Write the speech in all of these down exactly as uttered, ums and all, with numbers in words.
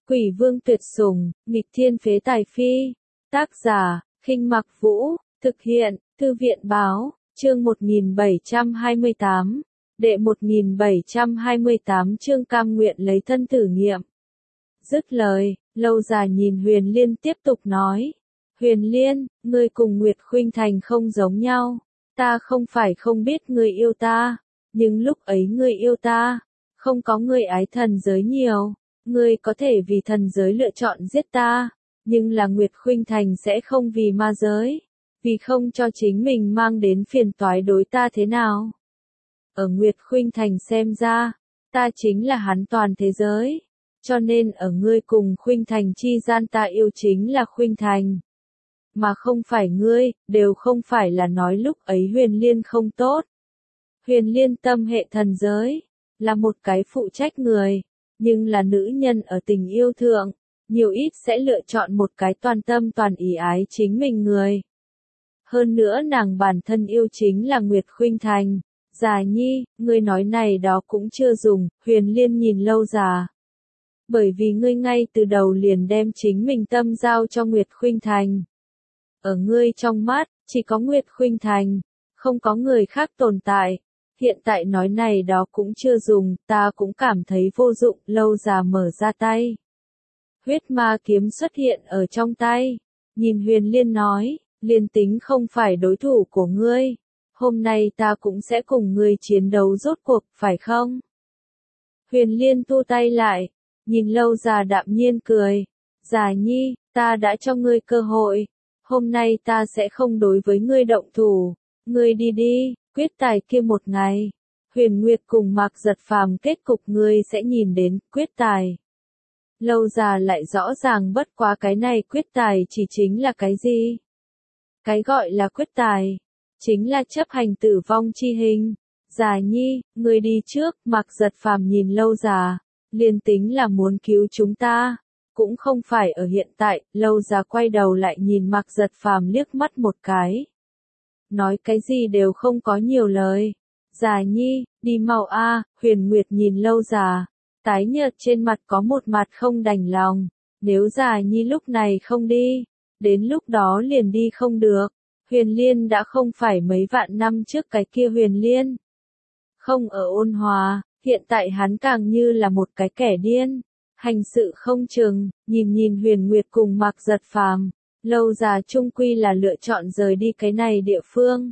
Quỷ vương tuyệt sủng, nghịch thiên phế tài phi. Tác giả, Khinh Mặc Vũ, thực hiện, Thư viện báo, chương một nghìn bảy trăm hai mươi tám, đệ một nghìn bảy trăm hai mươi tám chương cam nguyện lấy thân thử nghiệm. Dứt lời, Lâu Già nhìn Huyền Liên tiếp tục nói. Huyền Liên, ngươi cùng Nguyệt Khuynh Thành không giống nhau, ta không phải không biết ngươi yêu ta, nhưng lúc ấy ngươi yêu ta, không có ngươi ái thần giới nhiều. Ngươi có thể vì thần giới lựa chọn giết ta, nhưng là Nguyệt Khuynh Thành sẽ không vì ma giới, vì không cho chính mình mang đến phiền toái đối ta thế nào. Ở Nguyệt Khuynh Thành xem ra, ta chính là hắn toàn thế giới, cho nên ở ngươi cùng Khuynh Thành chi gian ta yêu chính là Khuynh Thành, mà không phải ngươi, đều không phải là nói lúc ấy Huyền Liên không tốt. Huyền Liên tâm hệ thần giới, là một cái phụ trách người. Nhưng là nữ nhân ở tình yêu thượng, nhiều ít sẽ lựa chọn một cái toàn tâm toàn ý ái chính mình người. Hơn nữa nàng bản thân yêu chính là Nguyệt Khuynh Thành. Già nhi, ngươi nói này đó cũng chưa dùng, Huyền Liên nhìn Lâu Già. Bởi vì ngươi ngay từ đầu liền đem chính mình tâm giao cho Nguyệt Khuynh Thành. Ở ngươi trong mắt, chỉ có Nguyệt Khuynh Thành, không có người khác tồn tại. Hiện tại nói này đó cũng chưa dùng, ta cũng cảm thấy vô dụng. Lâu Già mở ra tay. Huyết ma kiếm xuất hiện ở trong tay. Nhìn Huyền Liên nói, Liên tính không phải đối thủ của ngươi, hôm nay ta cũng sẽ cùng ngươi chiến đấu rốt cuộc, phải không? Huyền Liên thu tay lại, nhìn Lâu Già đạm nhiên cười. Già nhi, ta đã cho ngươi cơ hội, hôm nay ta sẽ không đối với ngươi động thủ, ngươi đi đi. Quyết tài kia một ngày, Huyền Nguyệt cùng Mạc Giật Phàm kết cục ngươi sẽ nhìn đến. Quyết tài. Lâu Già lại rõ ràng bất quá cái này quyết tài chỉ chính là cái gì? Cái gọi là quyết tài, chính là chấp hành tử vong chi hình. Già nhi, ngươi đi trước. Mạc Giật Phàm nhìn Lâu Già, liên tính là muốn cứu chúng ta, cũng không phải ở hiện tại. Lâu Già quay đầu lại nhìn Mạc Giật Phàm liếc mắt một cái. Nói cái gì đều không có nhiều lời. Già nhi, đi mau a. Huyền Nguyệt nhìn Lâu Già, tái nhợt trên mặt có một mặt không đành lòng. Nếu Già nhi lúc này không đi, đến lúc đó liền đi không được. Huyền Liên đã không phải mấy vạn năm trước cái kia Huyền Liên. Không ở ôn hòa, hiện tại hắn càng như là một cái kẻ điên, hành sự không chừng. Nhìn nhìn Huyền Nguyệt cùng Mạc Giật Phàm, Lâu Già chung quy là lựa chọn rời đi cái này địa phương.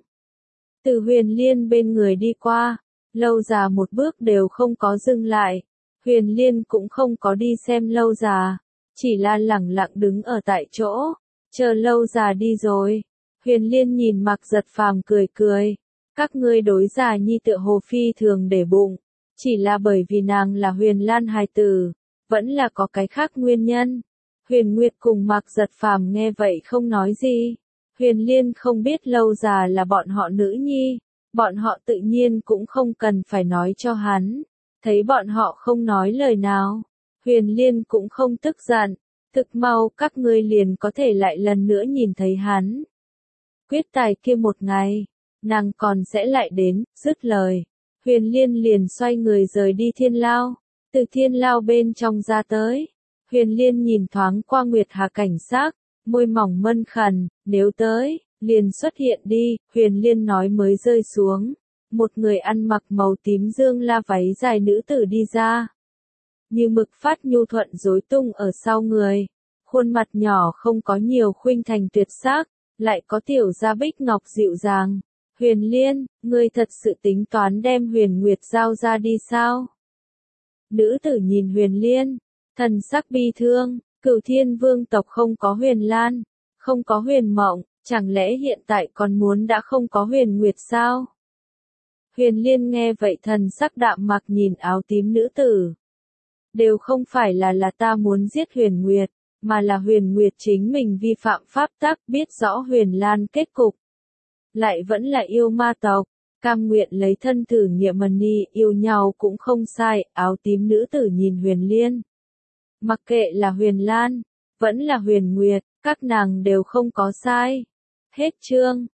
Từ Huyền Liên bên người đi qua, Lâu Già một bước đều không có dừng lại. Huyền Liên cũng không có đi xem Lâu Già, chỉ là lẳng lặng đứng ở tại chỗ, chờ Lâu Già đi rồi. Huyền Liên nhìn Mạc Giật Phàm cười cười. Các ngươi đối Già nhi tựa hồ phi thường để bụng, chỉ là bởi vì nàng là Huyền Lan hài tử, vẫn là có cái khác nguyên nhân. Huyền Nguyệt cùng Mạc Giật Phàm nghe vậy không nói gì. Huyền Liên không biết Lâu Già là bọn họ nữ nhi, bọn họ tự nhiên cũng không cần phải nói cho hắn. Thấy bọn họ không nói lời nào, Huyền Liên cũng không tức giận. Thực mau các ngươi liền có thể lại lần nữa nhìn thấy hắn. Quyết tài kia một ngày, nàng còn sẽ lại đến. Dứt lời, Huyền Liên liền xoay người rời đi thiên lao, từ thiên lao bên trong ra tới. Huyền Liên nhìn thoáng qua Nguyệt Hà cảnh sắc, môi mỏng mân khẩn. Nếu tới, liền xuất hiện đi. Huyền Liên nói mới rơi xuống, một người ăn mặc màu tím dương la váy dài nữ tử đi ra. Như mực phát nhu thuận rối tung ở sau người, khuôn mặt nhỏ không có nhiều khuynh thành tuyệt sắc, lại có tiểu gia bích ngọc dịu dàng. Huyền Liên, ngươi thật sự tính toán đem Huyền Nguyệt giao ra đi sao? Nữ tử nhìn Huyền Liên, thần sắc bi thương. Cửu Thiên Vương tộc không có Huyền Lan, không có Huyền Mộng, chẳng lẽ hiện tại còn muốn đã không có Huyền Nguyệt sao? Huyền Liên nghe vậy thần sắc đạm mặc nhìn áo tím nữ tử. Đều không phải là là ta muốn giết Huyền Nguyệt, mà là Huyền Nguyệt chính mình vi phạm pháp tắc, biết rõ Huyền Lan kết cục. Lại vẫn là yêu ma tộc, cam nguyện lấy thân thử nghiệm mần ni, yêu nhau cũng không sai. Áo tím nữ tử nhìn Huyền Liên. Mặc kệ là Huyền Lan, vẫn là Huyền Nguyệt, các nàng đều không có sai. Hết chương.